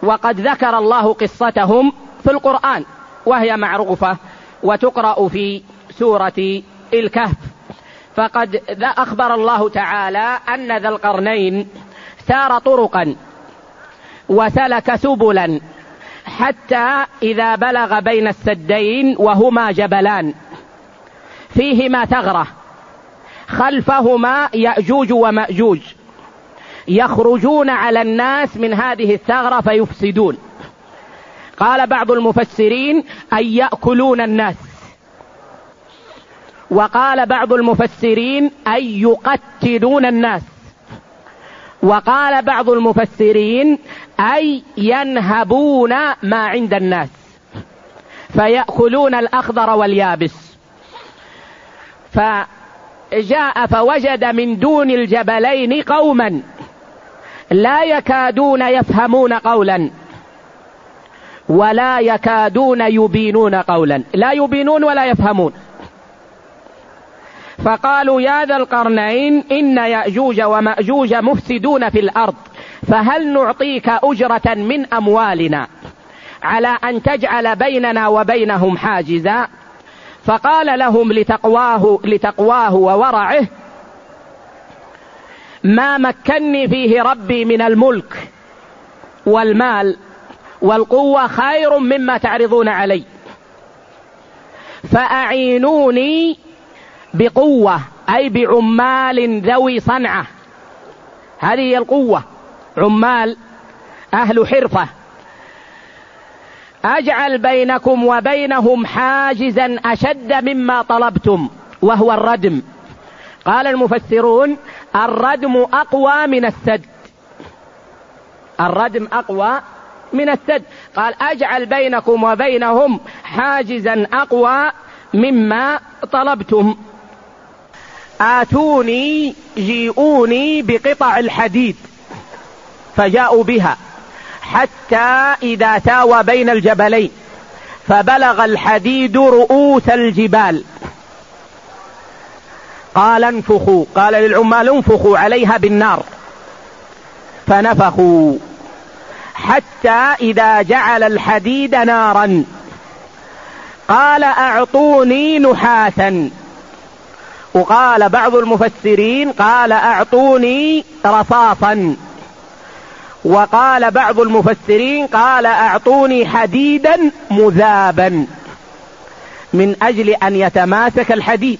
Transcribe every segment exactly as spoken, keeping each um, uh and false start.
وقد ذكر الله قصتهم في القرآن وهي معروفة وتقرأ في سورة الكهف. فقد أخبر الله تعالى أن ذا القرنين سار طرقا وسلك سبلا حتى إذا بلغ بين السدين وهما جبلان فيهما ثغرة خلفهما يأجوج ومأجوج يخرجون على الناس من هذه الثغرة فيفسدون. قال بعض المفسرين أي يأكلون الناس، وقال بعض المفسرين أي يقتلون الناس، وقال بعض المفسرين أي ينهبون ما عند الناس فيأكلون الأخضر واليابس. فجاء فوجد من دون الجبلين قوما لا يكادون يفهمون قولا ولا يكادون يبينون قولا، لا يبينون ولا يفهمون. فقالوا يا ذا القرنين إن يأجوج ومأجوج مفسدون في الأرض فهل نعطيك أجرة من أموالنا على أن تجعل بيننا وبينهم حاجزا؟ فقال لهم لتقواه, لتقواه وورعه ما مكني فيه ربي من الملك والمال والقوة خير مما تعرضون علي، فأعينوني بقوة أي بعمال ذوي صنعة، هذه هي القوة، عمال أهل حرفة، أجعل بينكم وبينهم حاجزا أشد مما طلبتم وهو الردم. قال المفسرون الردم أقوى من السد، الردم أقوى من السد. قال أجعل بينكم وبينهم حاجزا أقوى مما طلبتم. آتوني جيئوني بقطع الحديد، فجاءوا بها حتى إذا ساوى بين الجبلين فبلغ الحديد رؤوس الجبال قال انفخوا، قال للعمال انفخوا عليها بالنار، فنفخوا حتى إذا جعل الحديد نارا قال أعطوني نحاسا، وقال بعض المفسرين قال أعطوني رصاصا، وقال بعض المفسرين قال أعطوني حديدا مذابا من أجل أن يتماسك الحديد،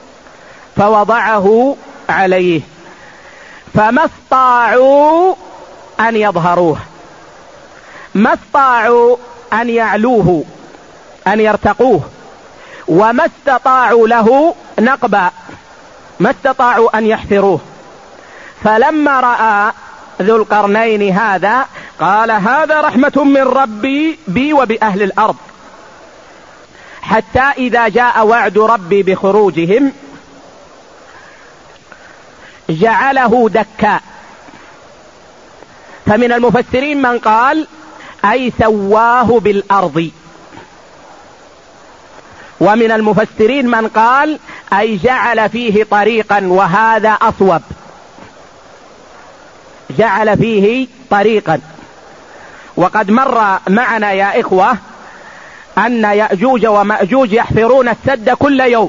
فوضعه عليه فما استطاعوا أن يظهروه، ما استطاعوا أن يعلوه أن يرتقوه، وما استطاعوا له نقبا، ما استطاعوا أن يحفروه. فلما رأى ذو القرنين هذا قال هذا رحمة من ربي بي وبأهل الأرض، حتى إذا جاء وعد ربي بخروجهم جعله دكا. فمن المفسرين من قال أي سواه بالأرض، ومن المفسرين من قال أي جعل فيه طريقا، وهذا أصوب، جعل فيه طريقا. وقد مر معنا يا إخوة أن يأجوج ومأجوج يحفرون السد كل يوم،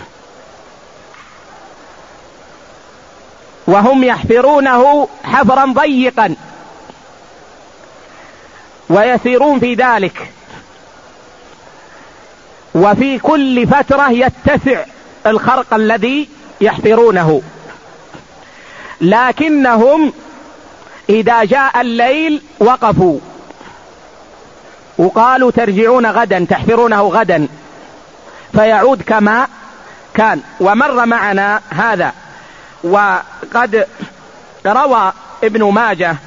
وهم يحفرونه حفرا ضيقا ويسيرون في ذلك، وفي كل فترة يتسع الخرق الذي يحفرونه، لكنهم إذا جاء الليل وقفوا وقالوا ترجعون غدا تحفرونه غدا، فيعود كما كان. ومر معنا هذا. وقد روى ابن ماجه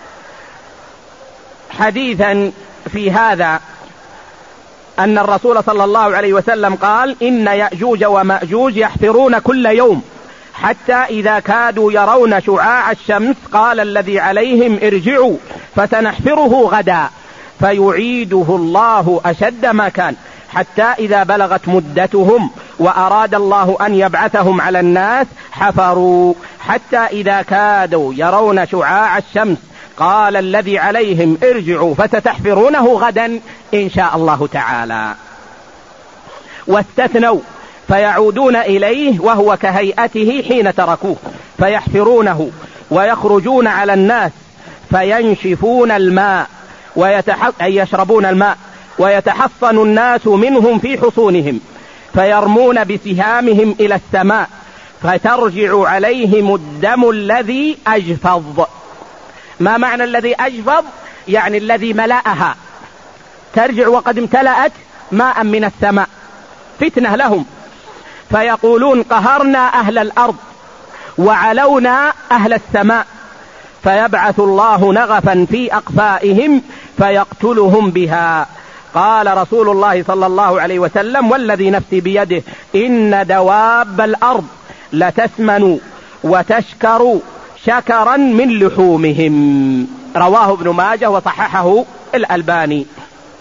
حديثا في هذا أن الرسول صلى الله عليه وسلم قال إن يأجوج ومأجوج يحفرون كل يوم حتى إذا كادوا يرون شعاع الشمس قال الذي عليهم ارجعوا فسنحفره غدا، فيعيده الله أشد ما كان، حتى إذا بلغت مدتهم وأراد الله أن يبعثهم على الناس حفروا حتى إذا كادوا يرون شعاع الشمس قال الذي عليهم ارجعوا فستحفرونه غدا إن شاء الله تعالى. واستثنوا فيعودون إليه وهو كهيئته حين تركوه فيحفرونه ويخرجون على الناس فينشفون الماء ويتح... أي يشربون الماء ويتحصن الناس منهم في حصونهم فيرمون بسهامهم إلى السماء فترجع عليهم الدم الذي أجفض. ما معنى الذي أجفض؟ يعني الذي ملأها، ترجع وقد امتلأت ماء من السماء، فتنة لهم. فيقولون قهرنا أهل الأرض وعلونا أهل السماء، فيبعث الله نغفا في أقفائهم فيقتلهم بها. قال رسول الله صلى الله عليه وسلم والذي نفسي بيده إن دواب الأرض لتسمن وتشكر شكرا من لحومهم. رواه ابن ماجه وصححه الألباني.